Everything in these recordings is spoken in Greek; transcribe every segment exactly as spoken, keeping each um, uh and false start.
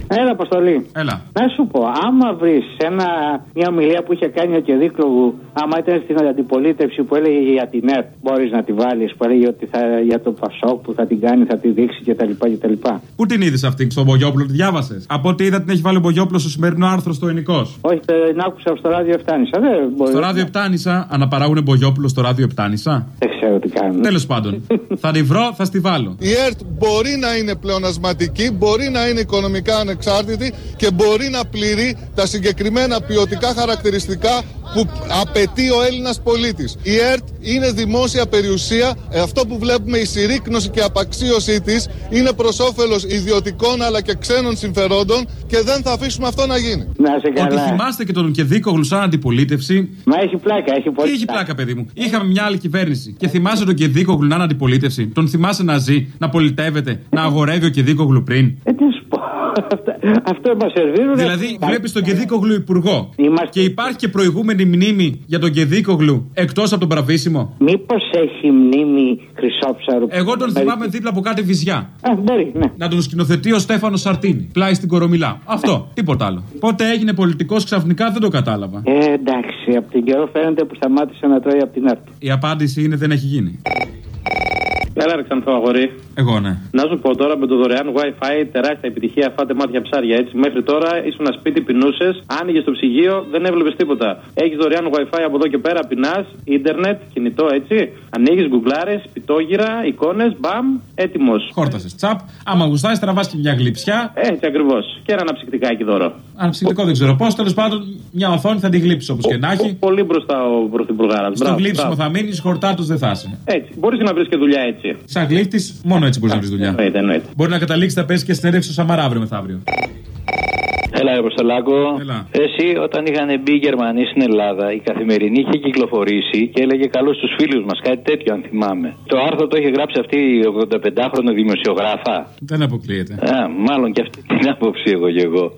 Έλα, Αποστολή. Έλα. Να σου πω, άμα βρει μια ομιλία που είχε κάνει ο Κεδίκλογου, άμα ήταν στην αντιπολίτευση που έλεγε για την ΕΡΤ, μπορεί να τη βάλει, που έλεγε ότι θα, για το Πασόκ που θα την κάνει, θα τη δείξει κτλ. Πού την είδε αυτή, στον Μπογιόπουλο, τη διάβασε? Από ό,τι είδα την έχει βάλει ο Μπογιόπουλο στο σημερινό άρθρο στο Ενικός. Όχι, την άκουσα στο ράδιο Επτάνησα. Στο ράδιο Επτάνησα, αναπαράγουνε Μπογιόπουλο στο ράδιο Επτάνησα. Δεν ξέρω τι κάνουν. Τέλος πάντων, θα τη βρω, θα στη βάλω. Η ΕΡΤ μπορεί να είναι πλεονασματική, μπορεί να είναι οικονομικά ανεξάρτητη και μπορεί να πληρεί τα συγκεκριμένα ποιοτικά χαρακτηριστικά που απαιτεί ο Έλληνας πολίτης. Η ΕΡΤ είναι δημόσια περιουσία. Αυτό που βλέπουμε, η συρρίκνωση και απαξίωσή της, είναι προς όφελος ιδιωτικών αλλά και ξένων συμφερόντων και δεν θα αφήσουμε αυτό να γίνει. Να σε καλά. Ότι θυμάστε και τον Κεδίκογλου σαν αντιπολίτευση. Μα έχει πλάκα, έχει πολύ. Τι έχει πλάκα, παιδί μου. Είχαμε μια άλλη κυβέρνηση και θυμάσαι τον Κεδίκογλου να είναι αντιπολίτευση. Τον θυμάσαι να ζει, να πολιτεύεται, να αγορεύει ο Κεδίκογλου πριν. Ε, τι σου πω. Αυτό μας σερβίρουν. Δηλαδή, βλέπει τον Κεδίκογλου υπουργό. Είμαστε... Και υπάρχει και προηγούμενη μνήμη για τον Κεδίκογλου εκτός από τον Μπραβίσιμο. Μήπως έχει μνήμη Χρυσόψαρου? Εγώ τον θυμάμαι δίπλα από κάτι βυζιά. Α, μπορεί, ναι. Να τον σκηνοθετεί ο Στέφανος Σαρτίνη. Πλάι στην Κορομιλά. Αυτό, τίποτα άλλο. Πότε έγινε πολιτικός ξαφνικά δεν το κατάλαβα. Ε, εντάξει, από την καιρό φαίνεται που σταμάτησε να τρώει από την ΕΡΤ. Η απάντηση είναι δεν έχει γίνει. Έλα, ρε Ξανθό, αγόρι. Εγώ, ναι. Να σου πω τώρα με το δωρεάν Wi-Fi, τεράστια επιτυχία, φάτε μάτια ψάρια έτσι. Μέχρι τώρα ήσουν σπίτι, πεινούσες, άνοιγες το ψυγείο, δεν έβλεπες τίποτα. Έχεις δωρεάν Wi-Fi από εδώ και πέρα, πεινάς, ίντερνετ, κινητό έτσι. Ανοίγεις, γκουγκλάρες, πιτόγυρα, εικόνες, μπαμ, έτοιμος. Χόρτασες τσαπ. Άμα γουστάρεις, τραβάς και μια γλυψιά. Έτσι ακριβώς. Και ένα αναψυκτικάκι δώρο. Αναψυκτικό δεν ξέρω πώς, τέλος πάντων μια οθόνη θα τη γλύψει όπως και να έχει. Πολύ μπροστά ο πρωθυπουργάρας. Στο γλύψιμο θα μείνει, χορτάτος δεν θα είσαι. Έτσι. Μπορείς να βρεις και δουλειά έτσι. Σαν γλύφτης, μόνο έτσι μπορείς να βρεις δουλειά. Εννοείται, εννοείται. Μπορεί να καταλήξει να πέσει και συνέντευξη στο Σαμαρά αύριο μεθαύριο. Έλα, ρε Αποστολάκο. Έλα. Εσύ, όταν είχαν μπει οι Γερμανοί στην Ελλάδα, η Καθημερινή είχε κυκλοφορήσει και έλεγε καλώς στους φίλους μας, κάτι τέτοιο, αν θυμάμαι. Το άρθρο το είχε γράψει αυτή η ογδονταπεντάχρονη δημοσιογράφα. Δεν αποκλείεται. Α, μάλλον και αυτή την άποψη εγώ και εγώ.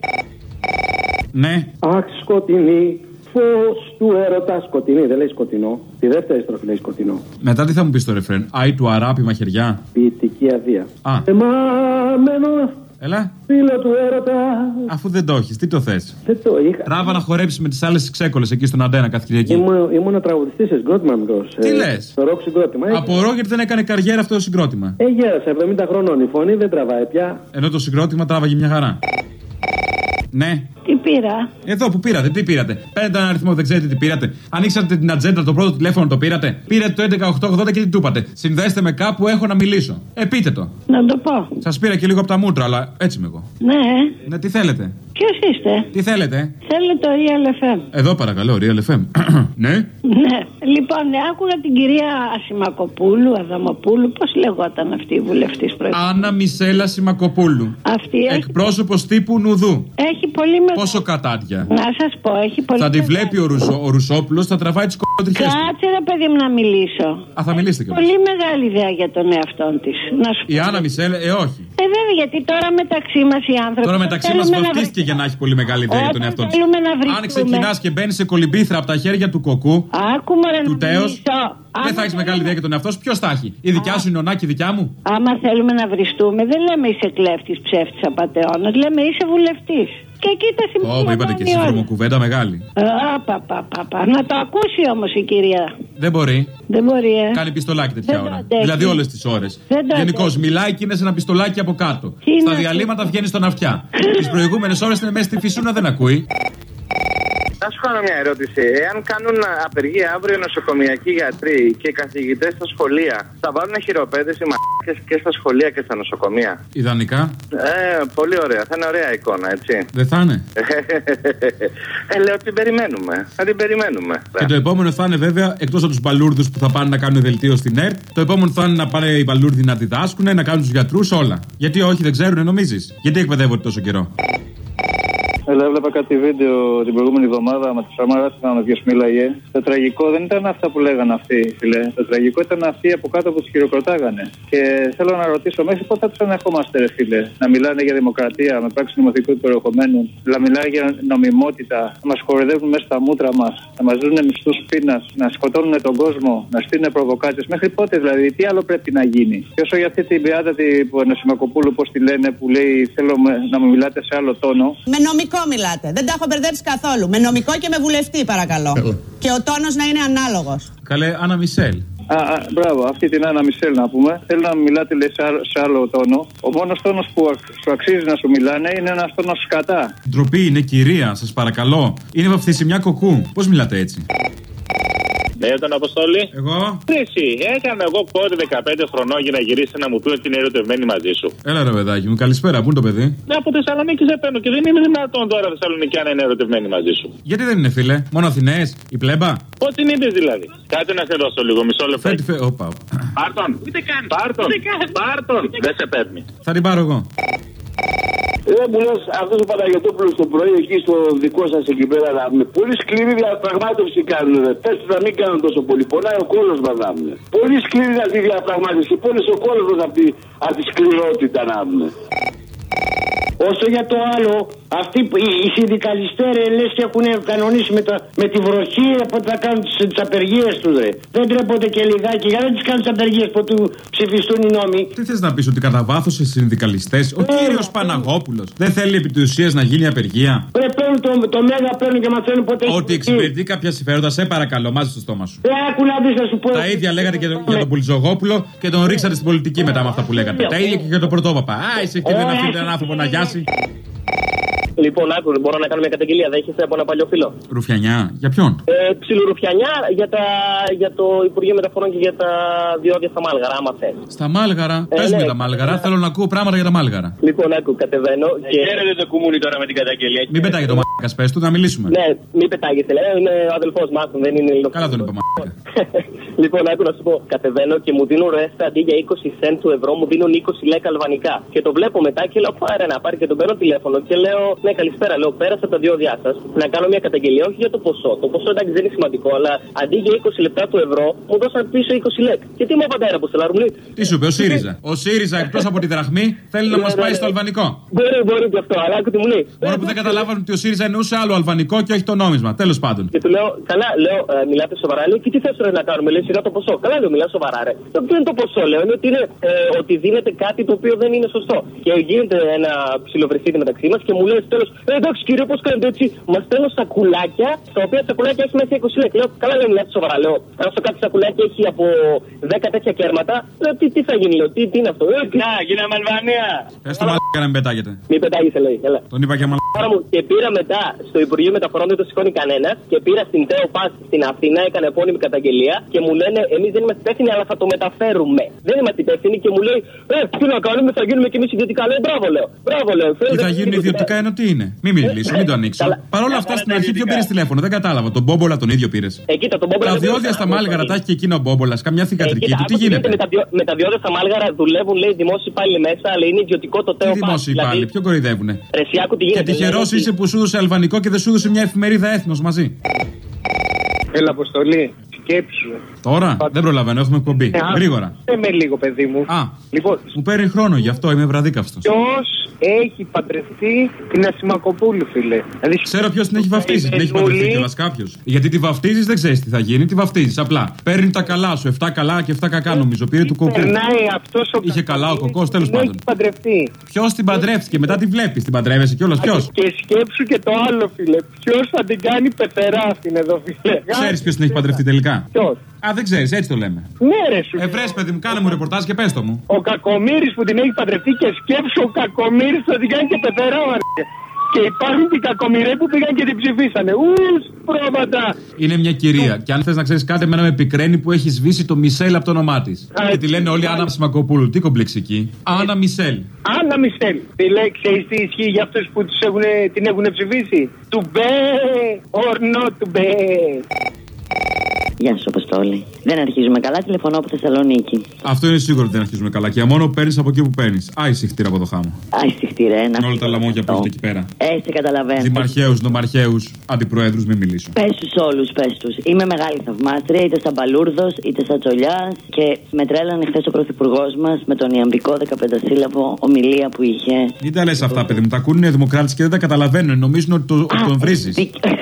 Ναι. Αχ, σκοτεινή. Φως του έρωτα, σκοτεινή, δεν λέει σκοτεινό. Τη δεύτερη στροφή λέει σκοτεινό. Μετά τι θα μου πει το ρεφρέν? Άι του αράπη μαχαιριά. Ποιητική αδεία. Α. Εμαμένο. Έλα. Φίλο του έρωτα. Αφού δεν το έχει, τι το θε? Δεν το είχα. Τράβα να χορέψει με τι άλλε ξέκολες εκεί στον Αντένα κάθε Κυριακή. Ήμουν, ήμουν τραγουδιστής σε συγκρότημα μικρός. Τι ε, λες? Στο ροκ συγκρότημα. Απορώ γιατί δεν έκανε καριέρα αυτό το συγκρότημα. Ε, γέρασα εβδομήντα χρονών. Η φωνή δεν τραβάει πια. Ενώ το συγκρότημα τράβαγε μια χαρά. Ναι. Τι πήρα? Εδώ που πήρατε, τι πήρατε? Παίρνετε έναν αριθμό, δεν ξέρετε τι πήρατε. Ανοίξατε την ατζέντα, το πρώτο τηλέφωνο το πήρατε. Πήρατε το έντεκα οκτώ ογδόντα και τι του είπατε? Συνδέστε με κάπου, έχω να μιλήσω. Ε, πείτε το. Να το πω. Σας πήρα και λίγο από τα μούτρα, αλλά έτσι είμαι εγώ. Ναι. Ναι, τι θέλετε? Ποιος είστε? Τι θέλετε? Θέλω το Real εφ εμ. Εδώ παρακαλώ, Real εφ εμ. Ναι. Ναι. Λοιπόν, άκουγα την κυρία Ασημακοπούλου, Αδαμοπούλου, πώς λεγόταν αυτή η βουλευτής προηγούμενη? Άννα Μισέλα Σημακοπούλου. Αυτή έχει... Εκπρόσωπος τύπου Νουδού. Έχει πολύ μεγάλη. Πόσο κατάρια. Να σας πω, έχει πολύ. Θα τη μεγάλη. βλέπει ο, Ρουσο, ο Ρουσόπουλος, θα τραβάει τις κοντριχές του. Κάτσε ρε παιδί μου να μιλήσω. Α, θα μιλήσετε κι Πολύ μεγάλη ιδέα για τον εαυτό της. Να σου Η πω. Άννα Μισέλα, ε, όχι. Ε, βέβαια, γιατί τώρα μεταξύ μας οι άνθρωποι. Τώρα μεταξύ μας βαφτίστηκε για να έχει πολύ μεγάλη ιδέα για τον εαυτό της. Αν ξεκινάς και μπαίνεις σε κολυμπήθρα από τα χέρια του κοκκού, Άκουμα, ρε, του τέος, δεν θα έχεις θέλουμε... μεγάλη ιδέα για τον εαυτό σου. Ποιος θα έχει? Η δικιά σου είναι ονάκι, δικιά μου. Άμα θέλουμε να βριστούμε, δεν λέμε είσαι κλέφτης, ψεύτης, απατεώνας, λέμε είσαι βουλευτής. Και εκεί τα σημαίνει. Ω, είπατε και εσείς βρωμοκουβέντα μεγάλη. Α, πα, πα, πα, πα. Να το ακούσει όμως η κυρία. Δεν μπορεί. Δεν μπορεί, ε. Κάνει πιστολάκι τέτοια Δεν ώρα. αντέχει. Δηλαδή όλες τις ώρες. Γενικώς μιλάει και είναι σε ένα πιστολάκι από κάτω. Στα διαλύματα βγαίνει στον αυτιά. Τις προηγούμενες ώρες είναι μέσα στη φυσούνα, δεν ακούει. Να σου κάνω μια ερώτηση. Εάν κάνουν απεργία αύριο νοσοκομιακοί γιατροί και καθηγητές στα σχολεία, θα βάλουν χειροπέδες οι μ***κες και στα σχολεία και στα νοσοκομεία? Ιδανικά. Ε, πολύ ωραία. Θα είναι ωραία εικόνα, έτσι. Δεν θα είναι. ε, λέω ότι την περιμένουμε. Θα την περιμένουμε. Και το επόμενο θα είναι βέβαια, εκτός από τους μπαλούρδους που θα πάνε να κάνουν δελτίο στην ΕΡΤ, το επόμενο θα είναι να πάνε οι μπαλούρδοι να διδάσκουν, να κάνουν τους γιατρούς όλα. Γιατί όχι, δεν ξέρουν, νομίζεις? Γιατί εκπαιδεύονται τόσο καιρό? Έλα, έβλεπα κάτι βίντεο την προηγούμενη εβδομάδα με τη Σαμάρα, θυμάμαι ποιος μίλαγε. Το τραγικό δεν ήταν αυτά που λέγανε αυτοί, φίλε. Το τραγικό ήταν αυτοί από κάτω που τους χειροκροτάγανε. Και θέλω να ρωτήσω, μέχρι πότε θα τους ανεχόμαστε, ρε φίλε, να μιλάνε για δημοκρατία με πράξη νομοθετικού περιεχομένου, να μιλάνε για νομιμότητα, να μας χορεδεύουν μέσα στα μούτρα μας, να μας δίνουν μισθούς πείνας, να σκοτώνουν τον κόσμο, να στείλουν προβοκάτσες. Μέχρι πότε δηλαδή, τι άλλο πρέπει να γίνει? Και όσο για αυτή την πιάτα του Ανασημακοπούλου, πώς τη λένε, που λέει θέλω να μου μιλάτε σε άλλο τόνο. Με νομικό μιλάτε. Δεν τα έχω μπερδέψει καθόλου. Με νομικό και με βουλευτή, παρακαλώ. Έλα. Και ο τόνος να είναι ανάλογος. Καλέ, Άννα Μισελ. Α, α, μπράβο, αυτή την Άννα Μισελ να πούμε. Θέλω να μιλάτε, λέει, σε, σε άλλο τόνο. Ο μόνος τόνος που σου αξίζει να σου μιλάνε είναι ένας τόνος σκατά. Ντροπή, είναι κυρία, σας παρακαλώ. Είναι βαφτισιμιά κοκκού. Πώς μιλάτε έτσι? Ναι, τον Αποστόλη. Εγώ. Εσύ, έκανα εγώ κόρη δεκαπέντε χρονών για να γυρίσει να μου πει ότι είναι ερωτευμένη μαζί σου. Έλα ρε παιδάκι μου, καλησπέρα, πού είναι το παιδί? Ναι, από Θεσσαλονίκη σε παίρνω και δεν είναι δυνατόν τώρα Θεσσαλονίκη να είναι ερωτευμένη μαζί σου. Γιατί δεν είναι, φίλε, μόνο Αθηναίες, η πλέμπα. Πώ την είδε δηλαδή? Κάτσε να σε δώσω λίγο, μισό λεπτό. Φέτη, φε... Οπα. Πάρτον. Ούτε καν. Πάρτον. Πάρτον. Δεν σε παίρνει. Θα την πάρω εγώ. Ε, μου λες, αυτός ο Παναγιωτόπουλος το πρωί εκεί στο δικό σας εκεί πέρα να πούμε. Πολύ σκληρή διαπραγμάτευση κάνουν. Πες του να μην κάνουν τόσο πολύ. Πονάει ο κόλος μας να πούμε. Πολύ σκληρή αυτή η διαπραγμάτευση. Πόνες ο κόλος μας από τη, από τη σκληρότητα να πούμε. Όσο για το άλλο, αυτοί οι, οι συνδικαλιστές λες και έχουν κανονίσει με, τα, με τη βροχή πότε θα κάνουν τις, τις απεργίες τους. Ρε. Δεν τρέπονται και λιγάκι για να τις κάνουν τις απεργίες πότε ψηφιστούν οι νόμοι. Τι θες να πεις, ότι κατά βάθος οι συνδικαλιστές, ο ε, κύριος ε, Παναγόπουλος δεν θέλει επί της ουσίας να γίνει απεργία? Ρε, παίρνουν το, το μέγα, παίρνουν και μαθαίνουν ποτέ. Ότι εξυπηρετεί κάποια συμφέροντα, σε παρακαλώ, μάζε στο στόμα σου. Ε, άκου να δεις, να σου πω. Τα ίδια λέγατε και για τον Πουλιζογόπουλο και τον ρίξατε στην πολιτική μετά με αυτά που λέγατε. Τα ίδια και για τον Πρωτόπαπα. Α, είσαι εκεί, δεν αφήνει έναν άνθρωπο να γιάσει. Λοιπόν, άκου, μπορώ να κάνω μια καταγγελία. Δέχεσαι από ένα παλιό φίλο. Ρουφιανιά, για ποιον? Ε, ψιλορουφιανιά για, τα, για το Υπουργείο Μεταφορών και για τα διόδια στα Μάλγαρα, άμα θες. Στα Μάλγαρα, ε, πες ναι, μου τα Μάλγαρα, θέλω να ακούω πράγματα για τα Μάλγαρα. Λοιπόν, άκου, κατεβαίνω. Και χαίρετε το κουμούνι τώρα με την καταγγελία. Μην πετάγει το μαλάκα, πες του, να μιλήσουμε. Ναι, μην πετάγεσαι, λέει, είναι ο αδελφός μου, δεν είναι ελληνικό. Καλά τον είπα, μαλάκα. Λοιπόν, άκου να σου πω, κατεβαίνω και μου δίνουν ρέστα αντί για είκοσι σέντ του ευρώ, μου δίνουν είκοσι λέκα αλβανικά. Και το βλέπω μετά και λέω, πάρε να πάρει και τον παίρνω τηλέφωνο και λέω, ναι, καλησπέρα, λέω, πέρασα τα διόδια σας να κάνω μια καταγγελία, όχι για το ποσό. Το ποσό εντάξει δεν είναι σημαντικό, αλλά αντί για είκοσι λεπτά του ευρώ, μου δώσαν πίσω είκοσι λέκα. Και τι μου απαντάει, Αποστολάρου μου? Τι σου είπε, ο ΣΥΡΙΖΑ. Ο ΣΥΡΙΖΑ εκτός από τη δραχμή θέλει να μας πάει στο αλβανικό. Μπορεί, μπορεί και αυτό, αλλά άκου τι μου λέει. Μόνο που δεν καταλάβαν ότι ο ΣΥΡΙΖΑ εννοούσε άλλο αλβανικό και όχι το νόμισμα. Τέλος πάντων. Και του λέω, καλά, λέω, ε, μιλάτε σοβαρά, λέω, και τι θες να κάνουμε, λέει, σειρά το ποσό. Καλά, λέω, μιλάω σοβαρά, ρε. Το ποιο είναι το ποσό, λέω, είναι ότι, είναι, ε, ότι δίνεται κάτι το οποίο δεν είναι σωστό. Και γίνεται ένα ψιλοβρεσίδι μεταξύ μας και μου λέει τέλος, ε, εντάξει κύριε, πώς κάνετε έτσι? Μας στέλνω σακουλάκια, τα οποία σακουλάκια έχει μέσα είκοσι λέκα. Λέω, καλά, λέω, μιλάτε σοβαρά, λέω. Αν στο κάτι σακουλάκι έχει από δέκα τέτοια κέρματα, λέω, τι, τι θα γίνει, λέω, τι, τι είναι αυτό? Ε, να, γίναμε Αλβανία. Πες το μαλάκα να μην πετάγεται. Μην πετάγεσαι, λέει, έλα. Τον είπα και μαλάκα. Και πήρα μετά στο Υπουργείο Μεταφορών, δεν το σηκώνει κανένα, και πήρα στην Τέο Πας στην Αθήνα, έκανε επώνυμη καταγγελία και μου λένε, εμείς δεν είμαστε υπεύθυνοι, αλλά θα το μεταφέρουμε. Δεν είμαστε υπεύθυνοι και μου λέει, ε, τι να κάνουμε, θα γίνουμε κι εμείς ιδιωτικά. Λέω, μπράβο, λέω. Μπράβο, λέω. Τι θα γίνουν ιδιωτικά ενώ τι είναι? Μην μιλήσω, μην το ανοίξω. Παρ' όλα αυτά στην αρχή ποιο πήρε τηλέφωνο, δεν κατάλαβα. Τον Μπόμπολα τον ίδιο πήρε. Τα διόδια στα Μάλγαρα τα έχει και εκείνο ο Μπόμπολα, καμιά θηγατρική του. Τι γίνεται? Με τα διόδια στα Μάλγαρα δουλεύουν, λέει, δημόσιοι υπάλληλοι μέσα, αλλά είναι ιδιωτικό το Τέο Πας. Τι δημόσιοι υπάλληλοι, ποιο κοροϊδεύουνε? Και τυχερό είσαι που σου έδωσε αλβανικό και δεν σου έδωσε μια εφημερίδα έθνος μαζί. Έλα, Αποστολή. Σκέψου. Τώρα δεν προλαβαίνω, έχουμε εκπομπή. Ε, Γρήγορα. Δεν με λίγο, παιδί μου. Α, λοιπόν, μου παίρνει χρόνο, γι' αυτό είμαι βραδίκαυστος. Ποιος έχει παντρευτεί την Ασημακοπούλου, φίλε? Δηλαδή, ξέρω ποιος την έχει βαφτίσει. Την έχει παντρευτεί κιόλας κάποιος. Γιατί τη βαφτίζεις δεν ξέρεις τι θα γίνει, τη βαφτίζεις απλά. Παίρνει τα καλά σου, εφτά καλά και εφτά κακά νομίζω. Πήρε του κοκκού. Είχε καλά ο κοκκός, τέλος πάντων. Ποιος την παντρεύτηκε, μετά τη βλέπεις, την παντρεύεσαι κιόλας, ποιος? Και σκέψου και το άλλο, φίλε. Ποιος θα την κάνει πεθερά αυτήν εδώ, φίλε? Ξέρεις ποιος την έχει παντρευτεί τελικά? Ποιος? Α, δεν ξέρεις, έτσι το λέμε. Ναι, ρε σου. Ευρές, παιδί μου, κάνε μου ρεπορτάζ και πες το μου. Ο Κακομοίρης που την έχει παντρευτεί και σκέψου ο Κακομοίρης θα την κάνει και πεθερά, αρκε. Και υπάρχουν και οι κακομοιροί που πήγαν και την ψηφίσανε. Ους, πρόβατα. Είναι μια κυρία. Και αν θες να ξέρεις κάτι, εμένα με πικραίνει που έχει σβήσει το Μισελ από το όνομά της. Και τη λένε όλοι Άννα Σιμακοπούλου. Τι κομπλεξική. Άννα Μισελ. Άννα Μισελ. Τι λέει, ξέρεις τι ισχύει για αυτούς που τους έχουν, την έχουν ψηφίσει? To be or not to be. Γεια σας, Αποστόλη. Αποστόλη. Δεν αρχίζουμε καλά, τηλεφωνώ από Θεσσαλονίκη. Αυτό είναι σίγουρο ότι δεν αρχίζουμε καλά. Και μόνο παίρνει από εκεί που παίρνει. Άισι χτύρα από το χάμο. Άισι χτύρα, ένα. Με όλα τα λαμόγια που έχετε εκεί πέρα. Ε, σε καταλαβαίνω. Δημαρχαίου, νομαρχαίου, αντιπροέδρους, μην μιλήσω. Πε του όλου, πε του. Είμαι μεγάλη θαυμάστρια, είτε σαν Μπαλούρδο, είτε σαν Τσολιά. Και με τρέλανε χθε ο πρωθυπουργό μα με τον ιαμβικό δεκαπεντασύλλαβο ομιλία που είχε. Μην τα λε αυτά, παιδί μου. Τα ακούνε οι δημοκράτε και δεν τα καταλαβαίνουν. Νομίζουν ότι, το, ότι τον βρίζει.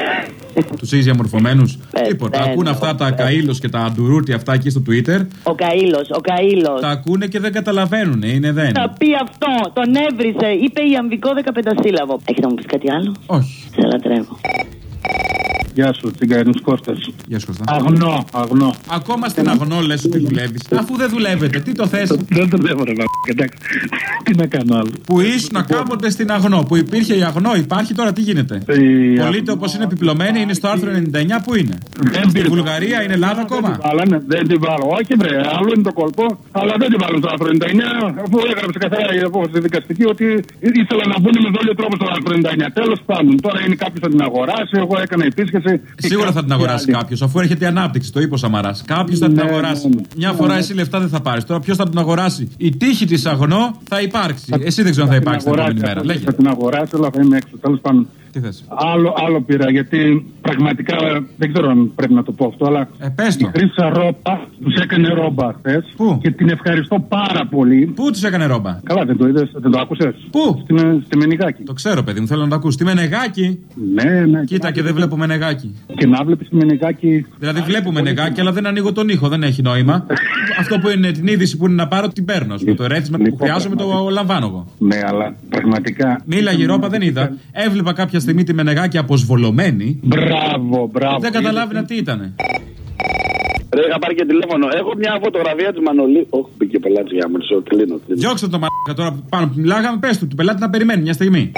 Του έχει διαμορφωμένου. Τίποτα. Ακούν αυτά τα Καΐλος και τα Αντουρούτη αυτά εκεί στο Twitter. Ο Καΐλος, ο Καΐλος. Τα ακούνε και δεν καταλαβαίνουν. Είναι δεν. Θα πει αυτό. Τον έβρισε. Είπε ιαμβικό δεκαπεντασύλλαβο. Έχετε να μου πει κάτι άλλο? Όχι. Σε λατρεύω. Γεια σου, Τσιγκαρινός Κώστας. Γεια σου, Κώστα. Αγνό, αγνό. Ακόμα στην αγνό λες ότι δουλεύεις. Αφού δεν δουλεύετε, τι το θες? Δεν δουλεύω, ρε εντάξει. Τι να κάνω άλλο. Που ήσουν κάποτε στην αγνό, που υπήρχε η αγνό, υπάρχει τώρα, τι γίνεται? Πολίτε όπως είναι επιπλωμένοι, είναι στο άρθρο ενενήντα εννιά, που είναι? Στη Βουλγαρία, είναι Ελλάδα ακόμα? Δεν την βάλω, όχι βρε, άλλο είναι το κόλπο, αλλά δεν την βάλω στο άρθρο ενενήντα εννιά, αφού έγραψε καθαρά η απόφαση δικαστική ότι ήθελα να μπουν με δόλιο τρόπο στο άρθρο ενενήντα εννιά. Τέλος πάντων, τώρα είναι κάποιο να την αγοράσει, εγώ έκανα επίσκεψη. Σίγουρα θα την αγοράσει κάποιο, αφού έρχεται η ανάπτυξη, το είπε ο Σαμαράς. Κάποιο θα την αγοράσει. Μια φορά εσύ λεφτά δεν θα πάρει. Τώρα ποιο θα την αγοράσει? Η τύχη τη αγνό θα υπάρξει. Εσύ δεν ξέρω αν θα υπάρξει την επόμενη μέρα. Θα την αγοράσει, αλλά θα είμαι έξω. Τέλος πάντων. Τι θες? Άλλο, άλλο πήρα, γιατί πραγματικά δεν ξέρω αν πρέπει να το πω αυτό, αλλά ε, πες το. Η Χρύσα Ρόπα τους έκανε ρόμπα χθες. Πού? Και την ευχαριστώ πάρα πολύ. Πού τους έκανε ρόμπα? Καλά, δεν το είδες, δεν το άκουσες? Πού? Στη, στη Μενεγάκη. Το ξέρω, παιδί μου, θέλω να το ακούσει. Στη Μενεγάκη? Ναι, ναι. Κοίτα, και δεν βλέπω Μενεγάκη. Και να βλέπεις τη Μενεγάκη. Δηλαδή βλέπω Μενεγάκη, αλλά δεν ανοίγω τον ήχο, δεν έχει νόημα. Αυτό που είναι την είδηση που είναι να πάρω, την παίρνω. Το ρέθισμα που χρειάζομαι το λαμβάνω εγώ. Ναι, αλλά πραγματικά. Μίλαγε ρόμπα, δεν είδα. Έβλεπα κάποια στιγμή τη Μενεγάκη αποσβολωμένη. Μπράβο, μπράβο. Δεν καταλάβαινα τι ήτανε. Ρε, είχα πάρει και τηλέφωνο. Έχω μια φωτογραφία τη Μανολή. Όχι, μπήκε πελάτη για μου, το κλείνω. Διώξτε το μαλάκα τώρα που πάνω που μιλάγαμε, πες του, του πελάτη να περιμένει μια στιγμή.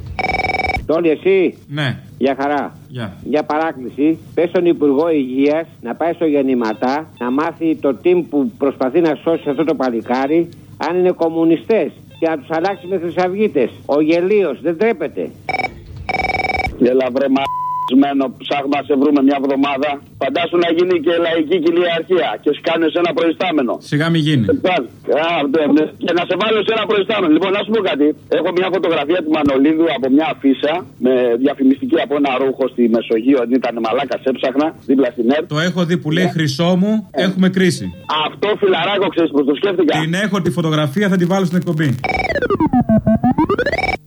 Τόλι, εσύ. Ναι. Για χαρά. Yeah. Για παράκληση, πες στον Υπουργό Υγείας να πάει στο γεννηματά να μάθει το team που προσπαθεί να σώσει αυτό το παλικάρι αν είναι κομμουνιστές και να τους αλλάξει με χρυσαυγίτες. Ο γελίος δεν τρέπεται. Έλα βρε μ***σμένο, ψάχνουμε να σε βρούμε μια εβδομάδα. Φαντάσου να γίνει και λαϊκή κυριαρχία και σκάνε σε ένα προϊστάμενο. Σιγά μη γίνει. Και να σε βάλω σε ένα προϊστάμενο. Λοιπόν, να σου πω κάτι. Έχω μια φωτογραφία του Μανολίδου από μια αφίσα με διαφημιστική από ένα ρούχο στη Μεσογείο. Αν ήταν μαλάκα, έψαχνα δίπλα στην ΕΡΤ. Το έχω δει που λέει Χρυσό μου, έχουμε κρίση. Αυτό φιλαράκο, ξέρει πώ το σκέφτηκα. Την έχω τη φωτογραφία, θα τη βάλω στην εκπομπή.